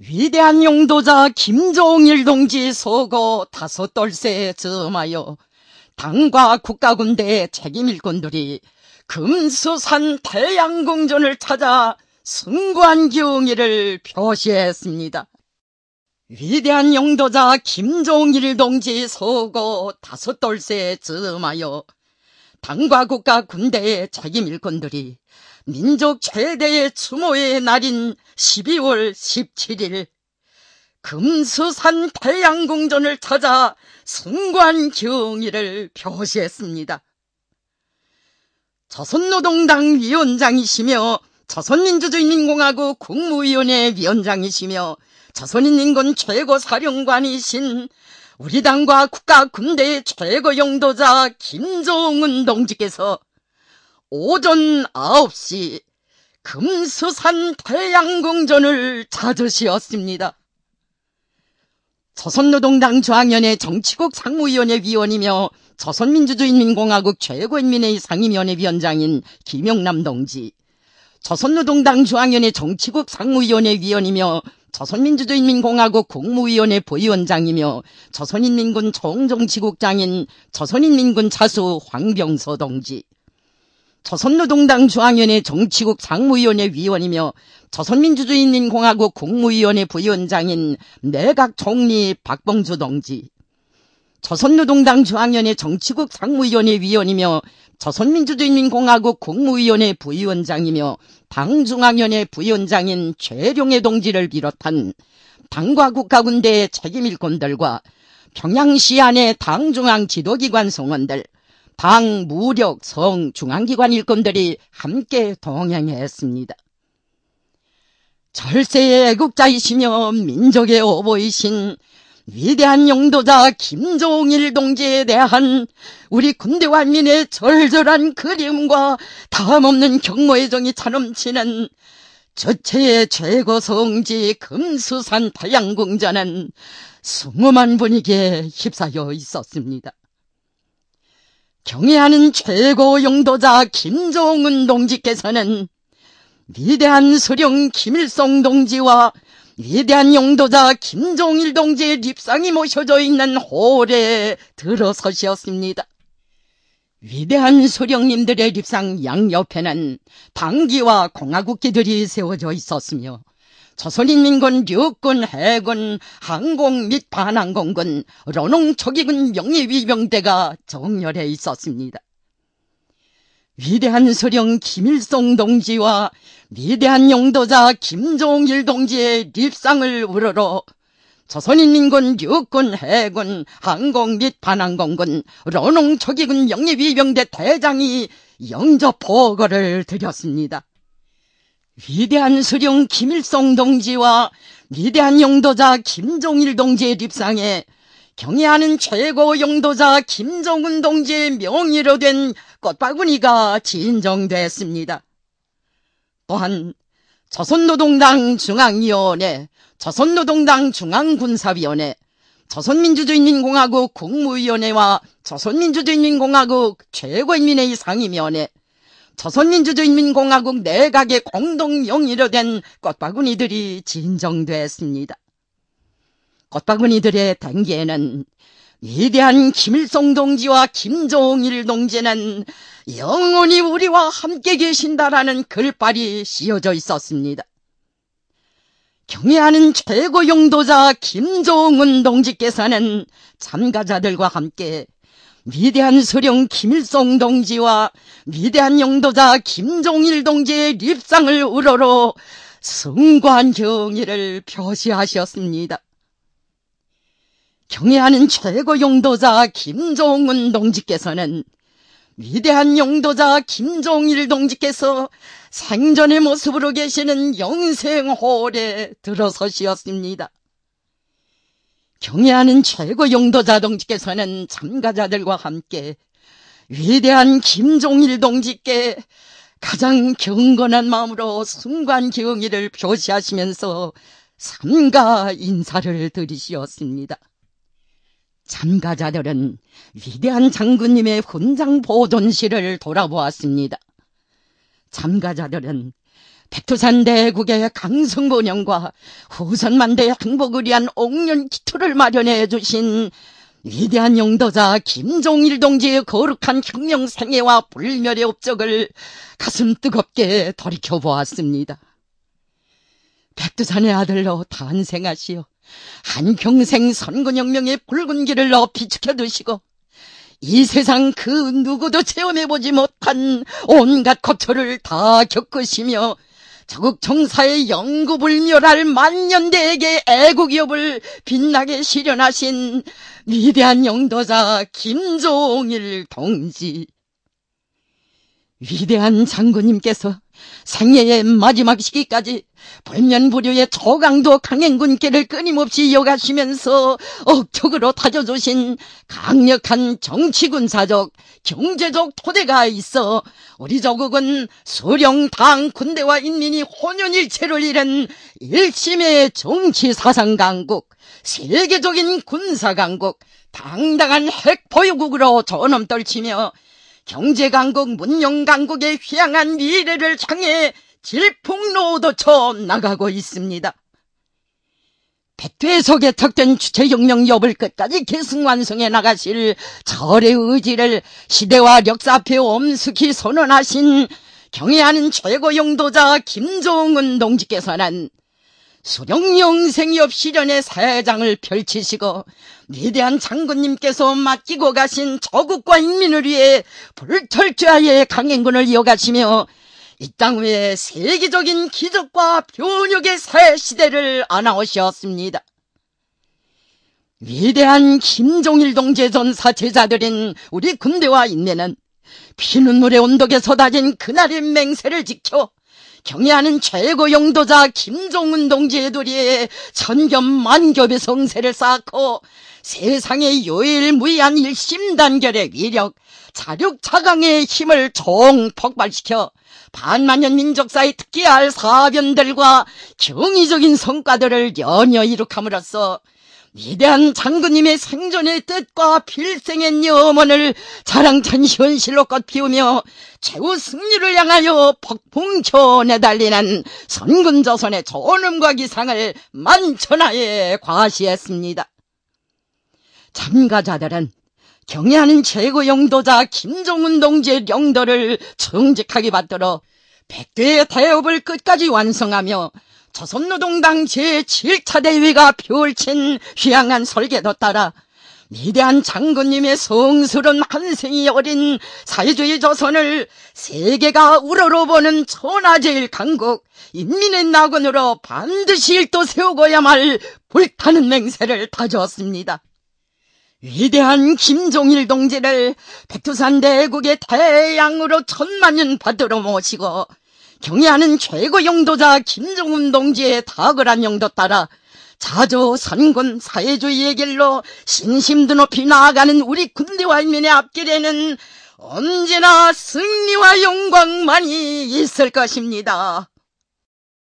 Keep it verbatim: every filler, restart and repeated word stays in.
위대한 용도자 김종일 동지 서거 다섯 돌쇠에 즈음하여 당과 국가군대의 책임일꾼들이 금수산 태양궁전을 찾아 승관 경의를 표시했습니다. 위대한 용도자 김종일 동지 서거 다섯 돌쇠에 즈음하여 당과 국가 군대의 책임일꾼들이 민족 최대의 추모의 날인 십이월 십칠일 금수산 태양궁전을 찾아 승관 경의를 표시했습니다. 조선노동당 위원장이시며 조선민주주의인민공화국 국무위원회 위원장이시며 조선인민군 최고사령관이신 우리 당과 국가 군대의 최고 용도자 김정은 동지께서 오전 아홉 시 금수산 태양궁전을 찾으시었습니다. 조선노동당 중앙위원회 정치국 상무위원회 위원이며 조선민주주의인민공화국 최고인민회의 상임위원회 위원장인 김영남 동지, 조선노동당 중앙위원회 정치국 상무위원회 위원이며 조선민주주의인민공화국 국무위원회 부위원장이며 조선인민군 총정치국장인 조선인민군 차수 황병서 동지, 조선노동당 중앙위원회 정치국 상무위원회 위원이며 조선민주주의인민공화국 국무위원회 부위원장인 내각총리 박봉주 동지, 조선노동당 중앙위원회 정치국 상무위원회 위원이며 조선민주주의인민공화국 국무위원회 부위원장이며 당중앙위원회 부위원장인 최룡해 동지를 비롯한 당과 국가군대의 책임일꾼들과 평양시 안의 당중앙 지도기관 성원들, 당, 무력, 성, 중앙기관 일꾼들이 함께 동행했습니다. 절세의 애국자이시며 민족의 어버이신 위대한 용도자 김종일 동지에 대한 우리 군대와 민의 절절한 그리움과 다함없는 경모의 정이 차넘치는 저체의 최고 성지 금수산 태양궁전은 숭엄한 분위기에 휩싸여 있었습니다. 경애하는 최고 용도자 김정은 동지께서는 위대한 수령 김일성 동지와 위대한 용도자 김종일 동지의 립상이 모셔져 있는 홀에 들어서셨습니다. 위대한 수령님들의 립상 양옆에는 당기와 공화국기들이 세워져 있었으며 조선인민군 육군, 해군, 항공 및 반항공군, 런홍초기군 명예위병대가 정렬해 있었습니다. 위대한 수령 김일성 동지와 위대한 용도자 김종일 동지의 립상을 우러러 조선인민군 육군, 해군, 항공 및 반항공군, 런홍초기군 명예위병대 대장이 영접 보고를 드렸습니다. 위대한 수령 김일성 동지와 위대한 용도자 김종일 동지의 립상에 경애하는 최고 용도자 김정은 동지의 명의로 된 꽃바구니가 진정됐습니다. 또한 조선노동당 중앙위원회, 조선노동당 중앙군사위원회, 조선민주주의인민공화국 국무위원회와 조선민주주의인민공화국 최고인민회의 상임위원회, 조선민주주의인민공화국 내각의 공동명의로 된 꽃바구니들이 진정됐습니다. 꽃바구니들의 단계에는 위대한 김일성 동지와 김종일 동지는 영원히 우리와 함께 계신다라는 글발이 씌어져 있었습니다. 경애하는 최고 용도자 김정은 동지께서는 참가자들과 함께 위대한 수령 김일성 동지와 위대한 용도자 김종일 동지의 립상을 우러러 승관 경의를 표시하셨습니다. 경애하는 최고 용도자 김정은 동지께서는 위대한 용도자 김종일 동지께서 생전의 모습으로 계시는 영생홀에 들어서시었습니다. 경애하는 최고 용도자 동지께서는 참가자들과 함께 위대한 김종일 동지께 가장 경건한 마음으로 승관 경의를 표시하시면서 삼가 인사를 드리시었습니다. 참가자들은 위대한 장군님의 훈장 보존실을 돌아보았습니다. 참가자들은 백두산 대국의 강성본영과 후선만대의 행복을 위한 옥년 기토를 마련해 주신 위대한 영도자 김종일 동지의 거룩한 혁명 생애와 불멸의 업적을 가슴 뜨겁게 돌이켜보았습니다. 백두산의 아들로 탄생하시어 한평생 선군혁명의 붉은 길을 높이 지켜두시고 이 세상 그 누구도 체험해보지 못한 온갖 고초를 다 겪으시며 자국 정사의 영구불멸할 만년대에게 애국기업을 빛나게 실현하신 위대한 영도자 김종일 동지. 위대한 장군님께서 생애의 마지막 시기까지 불면불유의 초강도 강행군길을 끊임없이 이어가시면서 억척으로 다져주신 강력한 정치군사적, 경제적 토대가 있어 우리 조국은 수령, 당, 군대와 인민이 혼연일체를 이룬 일심의 정치사상강국, 세계적인 군사강국, 당당한 핵보유국으로 전엄떨치며 경제강국, 문명강국의 휘황한 미래를 향해 질풍노도쳐 나가고 있습니다. 백두의 속에 턱된 주체혁명 여부를 끝까지 계승완성해 나가실 절의 의지를 시대와 역사 앞에 엄숙히 선언하신 경애하는 최고 영도자 김종은 동지께서는 수령영생엽 실현의 사장을 펼치시고 위대한 장군님께서 맡기고 가신 조국과 인민을 위해 불철저하게 강행군을 이어가시며 이 땅 위에 세계적인 기적과 변혁의 새 시대를 안아오셨습니다. 위대한 김종일 동지의 전사 제자들인 우리 군대와 인민은 피눈물의 언덕에 쏟아진 그날의 맹세를 지켜 경애하는 최고 영도자 김종은 동지의 도리에 천겹만겹의 성세를 쌓고 세상의 유일무이한 일심단결의 위력, 자력자강의 힘을 총폭발시켜 반만년 민족사에 특기할 사변들과 경이적인 성과들을 연이어 이룩함으로써 위대한 장군님의 생존의 뜻과 필생의 염원을 자랑찬 현실로 꽃피우며 최후 승리를 향하여 폭풍천에 달리는 선군조선의 존엄과 기상을 만천하에 과시했습니다. 참가자들은 경애하는 최고 영도자 김종은 동지의 영도를 정직하게 받들어 백두의 대업을 끝까지 완성하며 조선노동당 제칠 차 대회가 펼친 휘황한 설계도 따라 위대한 장군님의 성스러운 한생이 어린 사회주의 조선을 세계가 우러러보는 천하제일 강국 인민의 낙원으로 반드시 일도 세우고야 말 불타는 맹세를 다졌습니다. 위대한 김종일 동지를 백두산 대국의 태양으로 천만년 받들어 모시고 경애하는 최고 영도자 김종은 동지의 탁월한 영도 따라 자조 선군 사회주의의 길로 신심도 높이 나아가는 우리 군대와 인민의 앞길에는 언제나 승리와 영광만이 있을 것입니다.